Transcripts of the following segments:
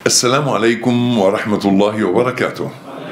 السلام عليكم ورحمة الله وبركاته.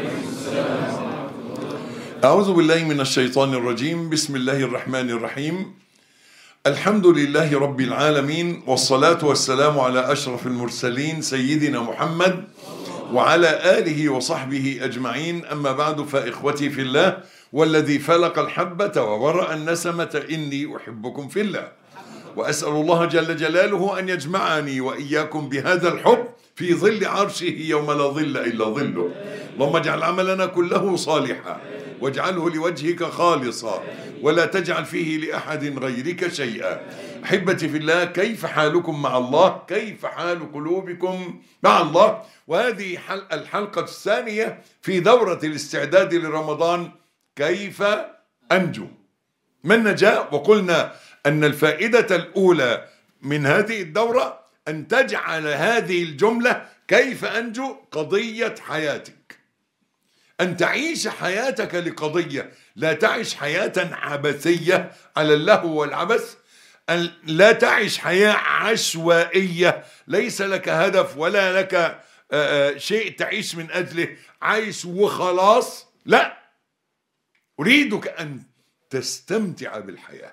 أعوذ بالله من الشيطان الرجيم. بسم الله الرحمن الرحيم. الحمد لله رب العالمين، والصلاة والسلام على أشرف المرسلين سيدنا محمد وعلى آله وصحبه أجمعين. أما بعد، فإخوتي في الله والذي فلق الحبة وبرأ النسمة إني أحبكم في الله، وأسأل الله جل جلاله أن يجمعني وإياكم بهذا الحب في ظل عرشه يوم لا ظل إلا ظله. اللهم اجعل عملنا كله صالحا واجعله لوجهك خالصا ولا تجعل فيه لأحد غيرك شيئا. أحبتي في الله، كيف حالكم مع الله؟ كيف حال قلوبكم مع الله؟ وهذه الحلقة الثانية في دورة الاستعداد لرمضان. كيف أنجو من نجاة؟ وقلنا أن الفائدة الأولى من هذه الدورة أن تجعل هذه الجملة كيف أنجو قضية حياتك، أن تعيش حياتك لقضية، لا تعيش حياة عبثية على اللهو والعبث، أن لا تعيش حياة عشوائية ليس لك هدف ولا لك شيء تعيش من أجله، عايش وخلاص. لا، أريدك أن تستمتع بالحياة.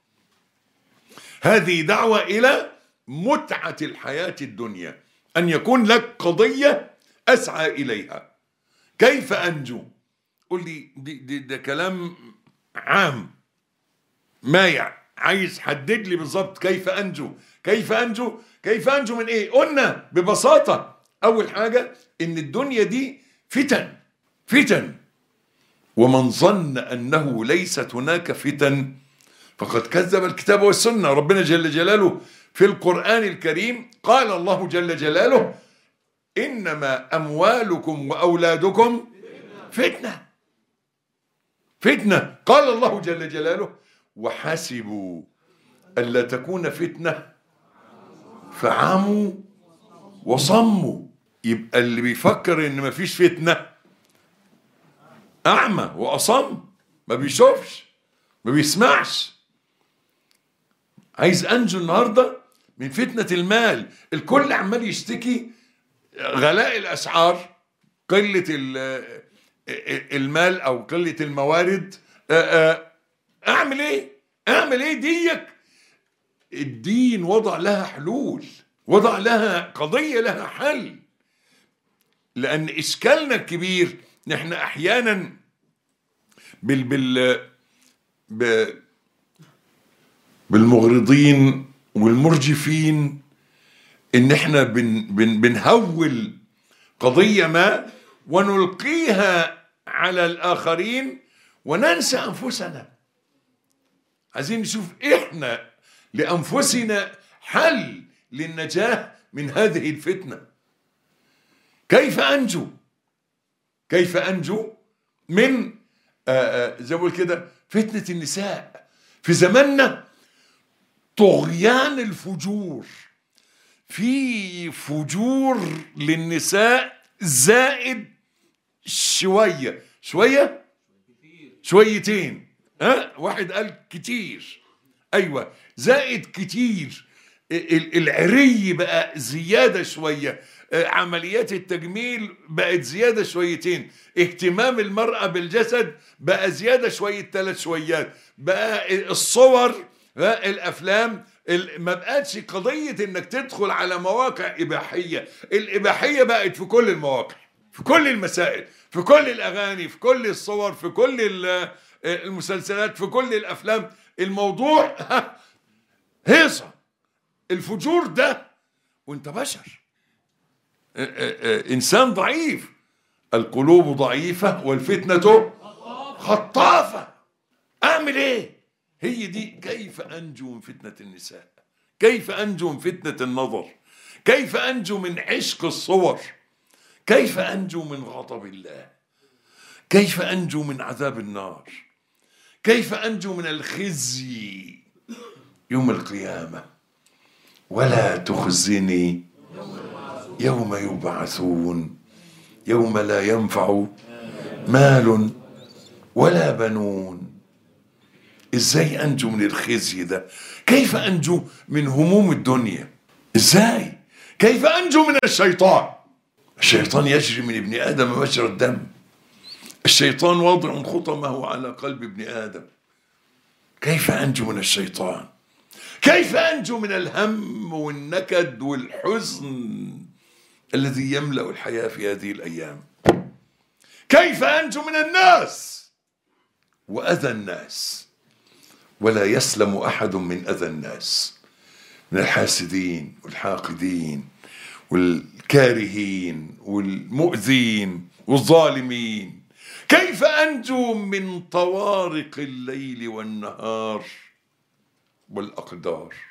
هذه دعوة إلى متعة الحياة الدنيا، أن يكون لك قضية أسعى إليها. كيف أنجو؟ قل لي ده كلام عام مايع، عايز حدد لي بالضبط كيف أنجو. كيف أنجو؟ كيف أنجو من إيه؟ قلنا ببساطة أول حاجة إن الدنيا دي فتن، ومن ظن أنه ليست هناك فتن فقد كذب الكتاب والسنة. ربنا جل جلاله في القرآن الكريم قال الله جل جلاله: إنما أموالكم وأولادكم فتنة. قال الله جل جلاله: وحسبوا ألا تكون فتنة فعموا وصموا. يبقى اللي بيفكر إن مفيش فتنة أعمى وأصم، ما بيشوفش ما بيسمعش. عايز أنجو النهاردة من فتنة المال. الكل عمال يشتكي غلاء الأسعار، قلة المال أو قلة الموارد. أعمل إيه ديك؟ الدين وضع لها حلول، وضع لها قضية، لها حل. لأن إشكالنا الكبير نحن أحيانا بالمغرضين والمرجفين إن احنا بنهول قضية ما ونلقيها على الآخرين وننسى أنفسنا. عايزين نشوف إحنا لأنفسنا حل للنجاة من هذه الفتنة. كيف أنجو من زي ما بقول كده فتنة النساء في زماننا؟ طغيان الفجور، في فجور للنساء زائد شويتين. واحد قال كتير، أيوة زائد كتير. العري بقى زيادة شوية، عمليات التجميل بقت زيادة شويتين، اهتمام المرأة بالجسد بقى زيادة شوية 3 شويات، بقى الصور الأفلام ما بقتش قضية انك تدخل على مواقع إباحية. الإباحية بقت في كل المواقع، في كل المسائل، في كل الأغاني، في كل الصور، في كل المسلسلات، في كل الأفلام. الموضوع هيصة الفجور ده، وانت بشر، إنسان ضعيف. القلوب ضعيفة والفتنة خطافة. أعمل إيه؟ هي دي كيف أنجو من فتنة النساء، كيف أنجو من فتنة النظر، كيف أنجو من عشق الصور، كيف أنجو من غضب الله، كيف أنجو من عذاب النار، كيف أنجو من الخزي يوم القيامة. ولا تخزني يوم يبعثون يوم لا ينفع مال ولا بنون. ازاي انجو من الخزي ده؟ كيف انجو من هموم الدنيا؟ ازاي؟ كيف انجو من الشيطان؟ الشيطان يجري من ابن آدم مجرى الدم. الشيطان واضع خطمه على قلب ابن آدم. كيف أنجو من الشيطان؟ كيف أنجو من الهم والنكد والحزن الذي يملأ الحياة في هذه الأيام؟ كيف أنجو من الناس وأذى الناس؟ ولا يسلم أحد من أذى الناس، من الحاسدين والحاقدين والكارهين والمؤذين والظالمين. كيف أنجو من طوارق الليل والنهار والأقدار؟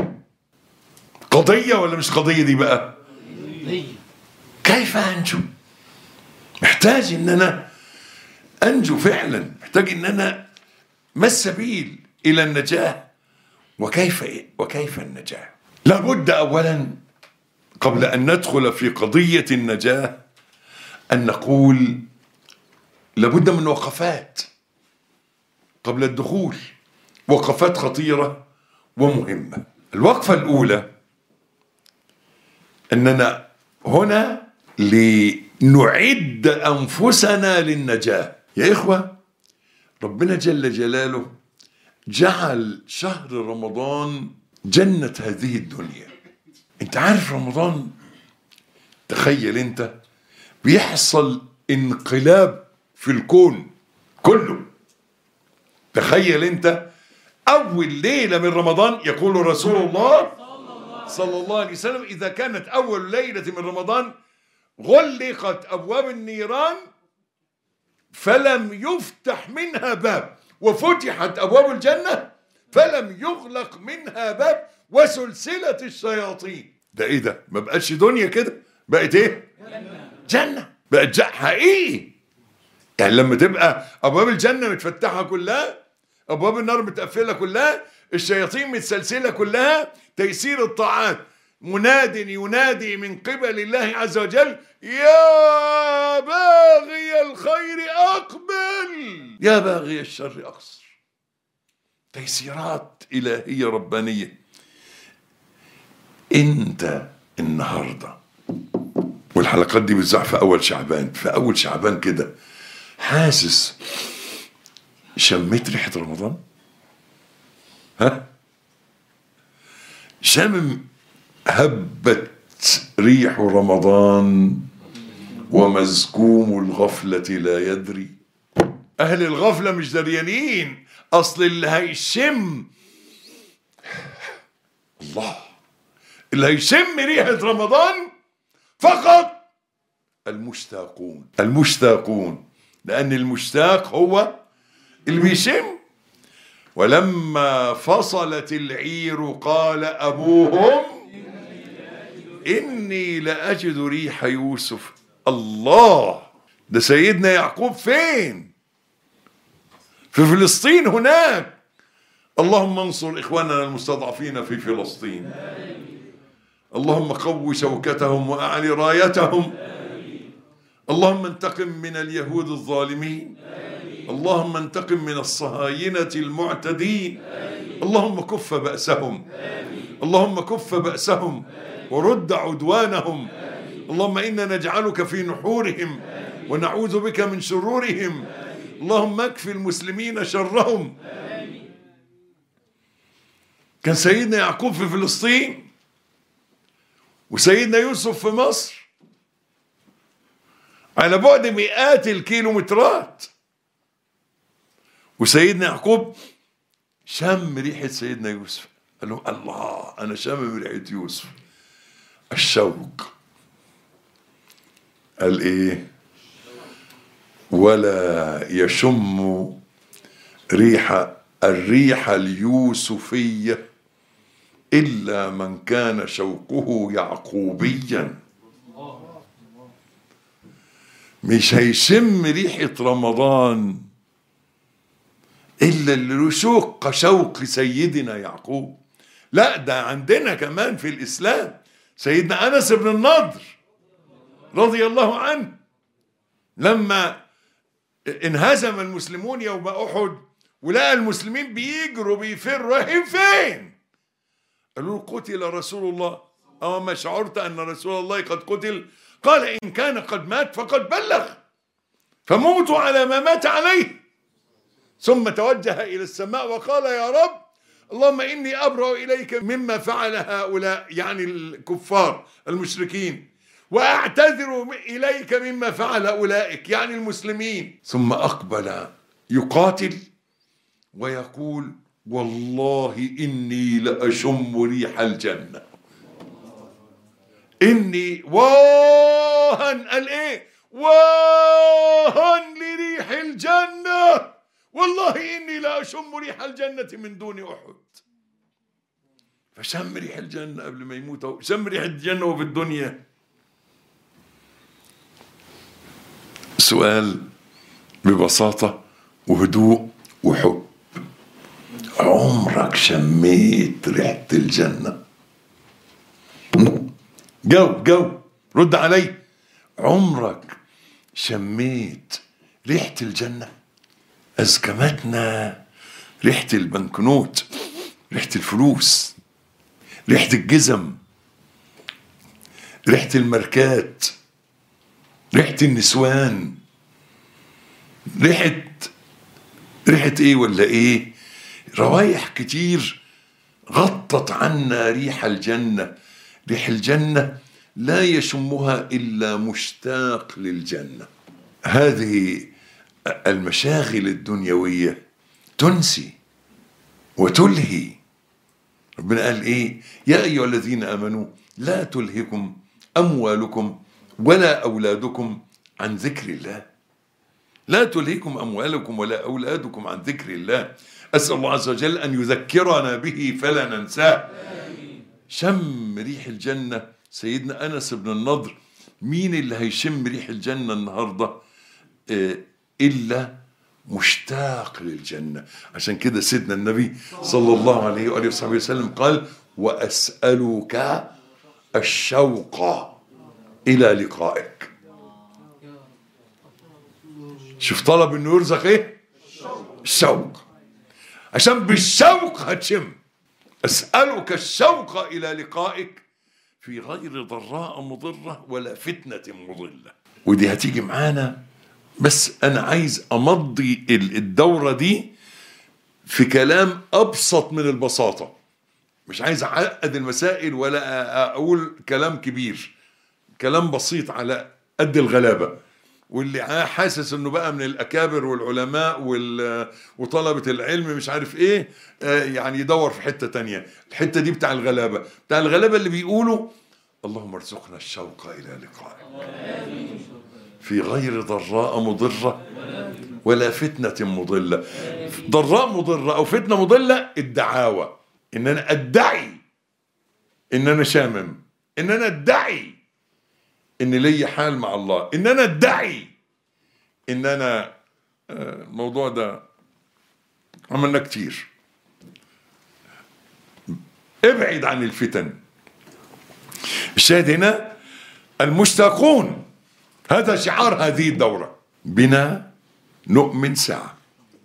قضية ولا مش قضية دي بقى؟ كيف أنجو؟ محتاج إن أنا أنجو فعلا، محتاج إن أنا ما السبيل إلى النجاة؟ وكيف النجاة؟ لابد أولا قبل أن ندخل في قضية النجاة أن نقول لابد من وقفات قبل الدخول، وقفات خطيرة ومهمة. الوقفة الأولى أننا هنا لنعد أنفسنا للنجاة. يا إخوة، ربنا جل جلاله جعل شهر رمضان جنة هذه الدنيا. انت عارف رمضان، تخيل انت بيحصل انقلاب في الكون كله. تخيل انت اول ليلة من رمضان، يقول رسول الله صلى الله عليه وسلم: اذا كانت اول ليلة من رمضان غلقت ابواب النيران فلم يفتح منها باب، وفتحت ابواب الجنة فلم يغلق منها باب، وسلسلة الشياطين. ده ايه ده؟ ما بقتش دنيا كده، بقت ايه؟ جنة. بقت حقيقي. يعني لما تبقى ابواب الجنة متفتحة كلها، ابواب النار متقفلة كلها، الشياطين متسلسلة كلها، تيسير الطاعات. مناد ينادي من قبل الله عز وجل: يا باغي الخير أقبل، يا باغي الشر أقصر. تيسيرات إلهية ربانية. انت النهاردة، والحلقات دي بتذاع في أول شعبان، في أول شعبان كده حاسس شميت ريحة رمضان؟ ها؟ شامم هبت ريح رمضان ومزكوم الغفلة لا يدري. أهل الغفلة مش دريانين. أصل اللي هيشم الله، اللي هيشم ريحة رمضان فقط المشتاقون. المشتاقون، لأن المشتاق هو اللي بيشم. ولما فصلت العير قال أبوهم إني لأجد ريح يوسف. الله، ده سيدنا يعقوب فين؟ في فلسطين هناك. اللهم انصر إخواننا المستضعفين في فلسطين. اللهم قو شوكتهم وأعلي رايتهم. اللهم انتقم من اليهود الظالمين. اللهم انتقم من الصهاينة المعتدين. اللهم كف بأسهم. اللهم كف بأسهم ورد عدوانهم. اللهم إنا نجعلك في نحورهم ونعوذ بك من شرورهم. اللهم اكفي المسلمين شرهم. كان سيدنا يعقوب في فلسطين، وسيدنا يوسف في مصر، على بعد مئات الكيلومترات. وسيدنا يعقوب شم ريحة سيدنا يوسف، قال له: الله، أنا شامم ريحة يوسف. الشوق. قال إيه؟ ولا يشم الريح اليوسفية إلا من كان شوقه يعقوبيا. مش هيشم ريحة رمضان إلا اللي له شوق سيدنا يعقوب. لا، ده عندنا كمان في الإسلام سيدنا أنس بن النضر رضي الله عنه، لما انهزم المسلمون يوم أحد ولقى المسلمين بيجروا بيفروا، رايحين فين؟ قالوا له: قتل رسول الله أما شعرت أن رسول الله قد قتل؟ قال إن كان قد مات فقد بلغ، فموتوا على ما مات عليه. ثم توجه إلى السماء وقال يا رب اللهم إني أبرأ إليك مما فعل هؤلاء، يعني الكفار المشركين، وأعتذر إليك مما فعل أولئك، يعني المسلمين. ثم أقبل يقاتل ويقول والله إني لأشم ريح الجنة. إني واهن، قال إيه؟ واهن لريح الجنة، والله إني لأشم ريح الجنة من دون أحد. فشم ريح الجنة قبل ما يموت، شم ريح الجنة وفي الدنيا. سؤال ببساطة وهدوء وحب، عمرك شميت ريحة الجنة؟ جو رد علي. عمرك شميت ريحة الجنة؟ أزكمتنا ريحة البنكنوت، ريحة الفلوس، ريحة الجزم، ريحة الماركات، ريحة النسوان، ريحة ايه ولا ايه؟ روايح كتير غطت عنا ريح الجنة. ريح الجنة لا يشمها إلا مشتاق للجنة. هذه المشاغل الدنيوية تنسي وتلهي. ربنا قال ايه؟ يا أيها الذين آمنوا لا تلهكم أموالكم ولا أولادكم عن ذكر الله. لا تلهكم أموالكم ولا أولادكم عن ذكر الله. أسأل الله عز وجل أن يذكرنا به فلا ننساه. شم ريح الجنة سيدنا أنس بن النضر. مين اللي هيشم ريح الجنة النهاردة إلا مشتاق للجنة؟ عشان كده سيدنا النبي صلى الله عليه وآله وصحبه وسلم قال وأسألك الشوق إلى لقائك. شوف طلب إنه يرزق إيه؟ الشوق، عشان بالشوق هتشم. أسألك الشوق إلى لقائك في غير ضراء مضرة ولا فتنة مضلة. ودي هتيجي معانا، بس أنا عايز أمضي الدورة دي في كلام أبسط من البساطة. مش عايز أعقد المسائل ولا أقول كلام كبير، كلام بسيط على قد الغلابة. واللي حاسس انه بقى من الاكابر والعلماء وطلبة العلم مش عارف ايه، يعني يدور في حتة تانية. الحتة دي بتاع الغلابة، بتاع الغلابة اللي بيقولوا اللهم ارزقنا الشوق الى لقائك في غير ضراء مضرة ولا فتنة مضلة. ضراء مضرة او فتنة مضلة الدعاوى، ان انا ادعي ان انا شامم، ان انا ادعي ان لي حال مع الله، ان انا ادعي ان انا الموضوع ده عملنا كتير. ابعد عن الفتن. الشاهد هنا المشتاقون، هذا شعار هذه الدورة. بنا نؤمن ساعة،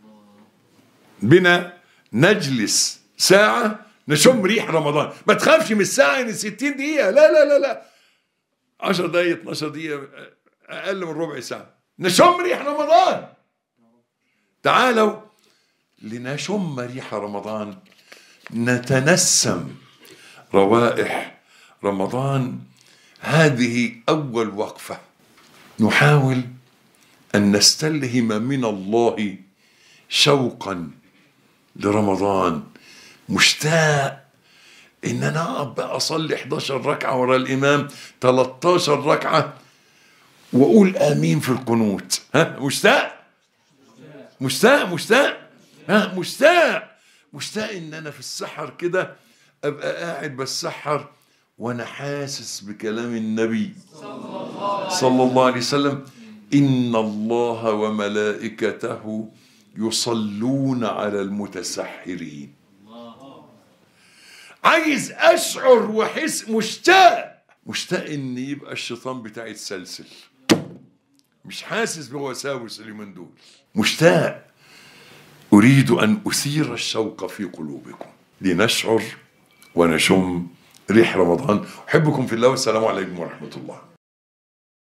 بنا نجلس ساعة نشم ريح رمضان. ما تخافش من الساعة ان 60 دقيقة، لا لا لا لا، 10 دقايق 12 دقيقة، أقل من ربع ساعة نشم ريح رمضان. تعالوا لنشم ريح رمضان، نتنسم روائح رمضان. هذه أول وقفة نحاول أن نستلهم من الله شوقا لرمضان. مشتاق إن أنا أبقى أصلي 11 ركعة وراء الإمام، 13 ركعة، وأقول آمين في القنوت. مشتاق مشتاق مشتاق مشتاق مشتاق إن أنا في السحر كده أبقى قاعد بسحر وأنا حاسس بكلام النبي صلى الله عليه وسلم: إن الله وملائكته يصلون على المتسحرين. عايز أشعر وحس، مشتاق إن يبقى الشيطان بتاعي يتسلسل، مش حاسس بوساوس اليومين دول. مشتاق، أريد أن أثير الشوق في قلوبكم لنشعر ونشم ريح رمضان. أحبكم في الله والسلام عليكم ورحمة الله.